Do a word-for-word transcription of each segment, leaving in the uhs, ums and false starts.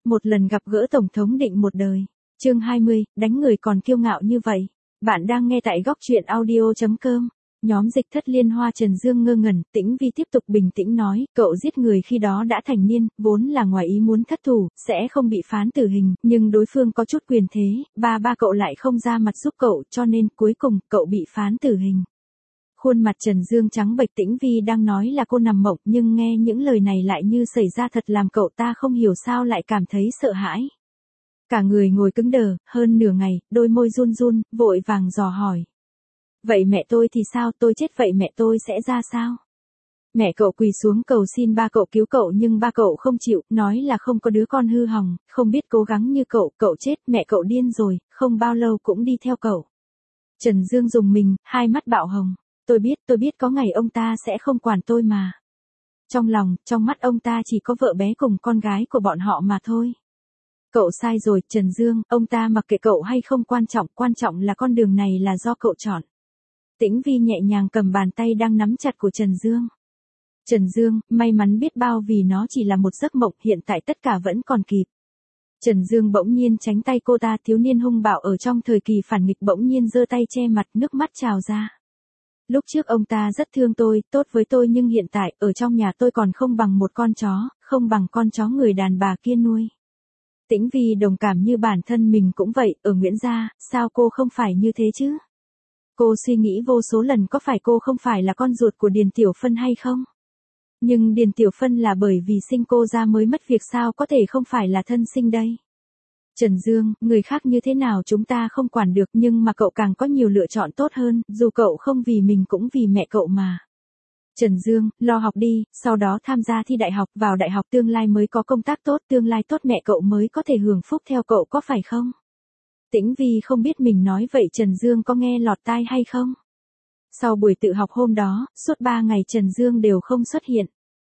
một lần gặp gỡ Tổng thống định một đời. Chương hai mươi, đánh người còn kiêu ngạo như vậy. Bạn đang nghe tại góc truyện audio chấm com. Nhóm dịch thất liên hoa Trần Dương ngơ ngẩn, Tĩnh Vi tiếp tục bình tĩnh nói, cậu giết người khi đó đã thành niên, vốn là ngoài ý muốn thất thủ, sẽ không bị phán tử hình, nhưng đối phương có chút quyền thế, ba ba cậu lại không ra mặt giúp cậu, cho nên cuối cùng cậu bị phán tử hình. Khuôn mặt Trần Dương trắng bệch, Tĩnh Vi đang nói là cô nằm mộng, nhưng nghe những lời này lại như xảy ra thật làm cậu ta không hiểu sao lại cảm thấy sợ hãi. Cả người ngồi cứng đờ, hơn nửa ngày, đôi môi run run, vội vàng dò hỏi. Vậy mẹ tôi thì sao, tôi chết vậy mẹ tôi sẽ ra sao? Mẹ cậu quỳ xuống cầu xin ba cậu cứu cậu nhưng ba cậu không chịu, nói là không có đứa con hư hỏng, không biết cố gắng như cậu, cậu chết, mẹ cậu điên rồi, không bao lâu cũng đi theo cậu. Trần Dương rùng mình, hai mắt bạo hồng. Tôi biết, tôi biết có ngày ông ta sẽ không quản tôi mà. Trong lòng, trong mắt ông ta chỉ có vợ bé cùng con gái của bọn họ mà thôi. Cậu sai rồi, Trần Dương, ông ta mặc kệ cậu hay không quan trọng, quan trọng là con đường này là do cậu chọn. Tĩnh Vi nhẹ nhàng cầm bàn tay đang nắm chặt của Trần Dương. Trần Dương, may mắn biết bao vì nó chỉ là một giấc mộng, hiện tại tất cả vẫn còn kịp. Trần Dương bỗng nhiên tránh tay cô ta, thiếu niên hung bạo ở trong thời kỳ phản nghịch bỗng nhiên giơ tay che mặt, nước mắt trào ra. Lúc trước ông ta rất thương tôi, tốt với tôi nhưng hiện tại, ở trong nhà tôi còn không bằng một con chó, không bằng con chó người đàn bà kia nuôi. Tĩnh Vi đồng cảm như bản thân mình cũng vậy, ở Nguyễn Gia, sao cô không phải như thế chứ? Cô suy nghĩ vô số lần có phải cô không phải là con ruột của Điền Tiểu Phân hay không? Nhưng Điền Tiểu Phân là bởi vì sinh cô ra mới mất việc, sao có thể không phải là thân sinh đây? Trần Dương, người khác như thế nào chúng ta không quản được nhưng mà cậu càng có nhiều lựa chọn tốt hơn, dù cậu không vì mình cũng vì mẹ cậu mà. Trần Dương, lo học đi, sau đó tham gia thi đại học, vào đại học tương lai mới có công tác tốt, tương lai tốt mẹ cậu mới có thể hưởng phúc theo cậu có phải không? Tĩnh Vi không biết mình nói vậy Trần Dương có nghe lọt tai hay không? Sau buổi tự học hôm đó, suốt ba ngày Trần Dương đều không xuất hiện.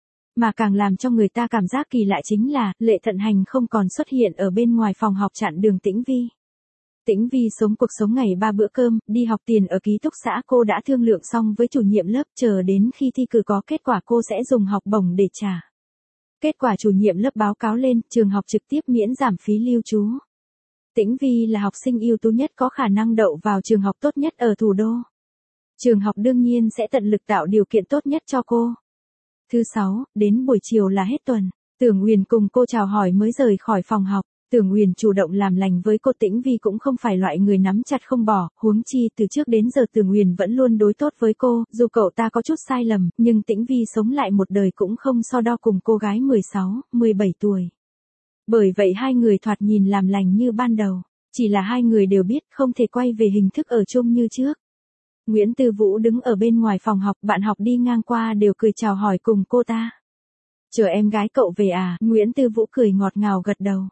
Mà càng làm cho người ta cảm giác kỳ lạ chính là, Lệ Thận Hành không còn xuất hiện ở bên ngoài phòng học chặn đường Tĩnh Vi. Tĩnh Vi sống cuộc sống ngày ba bữa cơm, đi học tiền ở ký túc xã cô đã thương lượng xong với chủ nhiệm lớp, chờ đến khi thi cử có kết quả cô sẽ dùng học bổng để trả. Kết quả chủ nhiệm lớp báo cáo lên, trường học trực tiếp miễn giảm phí lưu trú. Tĩnh Vi là học sinh ưu tú nhất có khả năng đậu vào trường học tốt nhất ở thủ đô. Trường học đương nhiên sẽ tận lực tạo điều kiện tốt nhất cho cô. Thứ sáu, đến buổi chiều là hết tuần. Tưởng Uyển cùng cô chào hỏi mới rời khỏi phòng học. Tưởng Uyển chủ động làm lành với cô, Tĩnh Vi cũng không phải loại người nắm chặt không bỏ, huống chi từ trước đến giờ Tưởng Uyển vẫn luôn đối tốt với cô, dù cậu ta có chút sai lầm, nhưng Tĩnh Vi sống lại một đời cũng không so đo cùng cô gái mười sáu, mười bảy tuổi. Bởi vậy hai người thoạt nhìn làm lành như ban đầu, chỉ là hai người đều biết không thể quay về hình thức ở chung như trước. Nguyễn Tư Vũ đứng ở bên ngoài phòng học, bạn học đi ngang qua đều cười chào hỏi cùng cô ta. Chờ em gái cậu về à? Nguyễn Tư Vũ cười ngọt ngào gật đầu.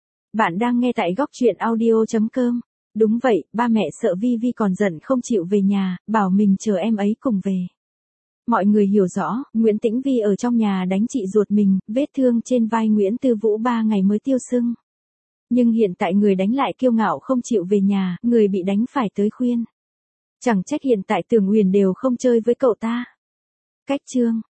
Bạn đang nghe tại góc truyện audio chấm com. Đúng vậy, ba mẹ sợ Vi Vi còn giận không chịu về nhà, bảo mình chờ em ấy cùng về. Mọi người hiểu rõ, Nguyễn Tĩnh Vi ở trong nhà đánh chị ruột mình, vết thương trên vai Nguyễn Tư Vũ ba ngày mới tiêu sưng. Nhưng hiện tại người đánh lại kiêu ngạo không chịu về nhà, người bị đánh phải tới khuyên. Chẳng trách hiện tại Tưởng Uyển đều không chơi với cậu ta. Cách chương